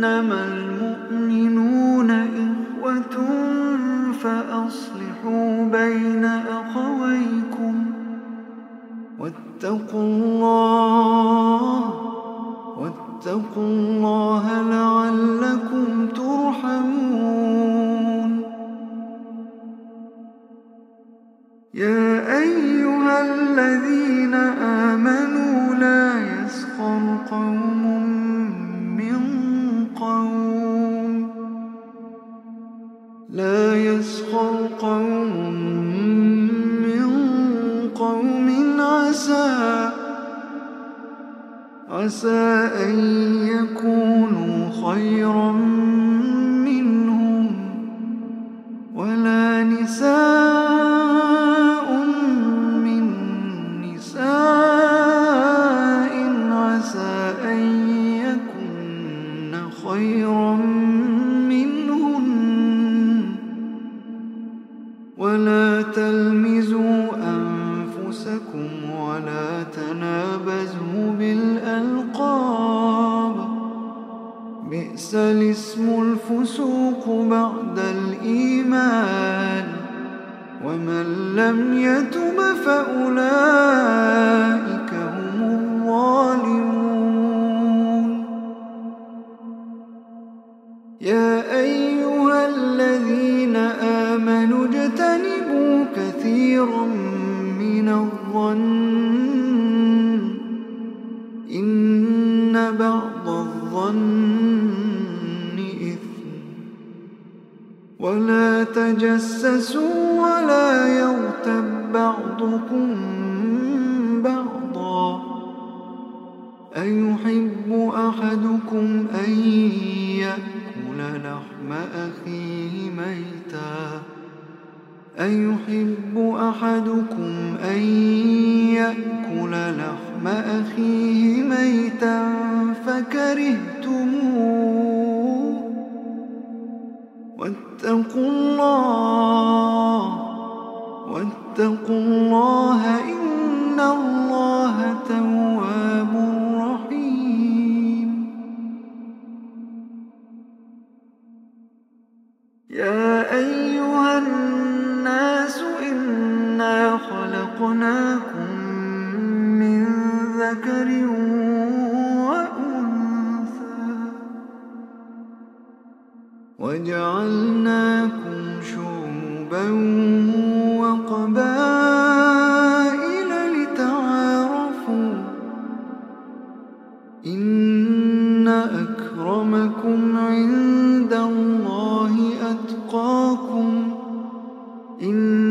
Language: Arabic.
إنما المؤمنون إخوة فأصلحوا بين أخويكم واتقوا الله لعلكم ترحمون. يا أيها الذين آمنوا لا يسخر قوم من قوم عسى أن يكونوا خيرا منهم، ولا نساء من نساء عسى أن يكن خيرا منهن. ولا تلمزوا أنفسكم ولا تنابزوا بالألقاب، بئس الاسم الفسوق بعد الإيمان، ومن لم يتب فأولئك هم الظالمون. يا أيها الذين آمنوا اجتنبوا كثيرا من الظن إن بعض الظن إثم، ولا تجسسوا ولا يغتب بعضكم بعضا، أيحب أحدكم أن يأكل لحم أخيه ميتا فكرهتموه، واتقوا الله إن الله تواب رحيم. يا أيها الناس إنا خلقناكم من ذكر وأنثى وجعلناكم شعوبا وقبائل لتعارفوا، إن أكرمكم عند الله أتقاكم،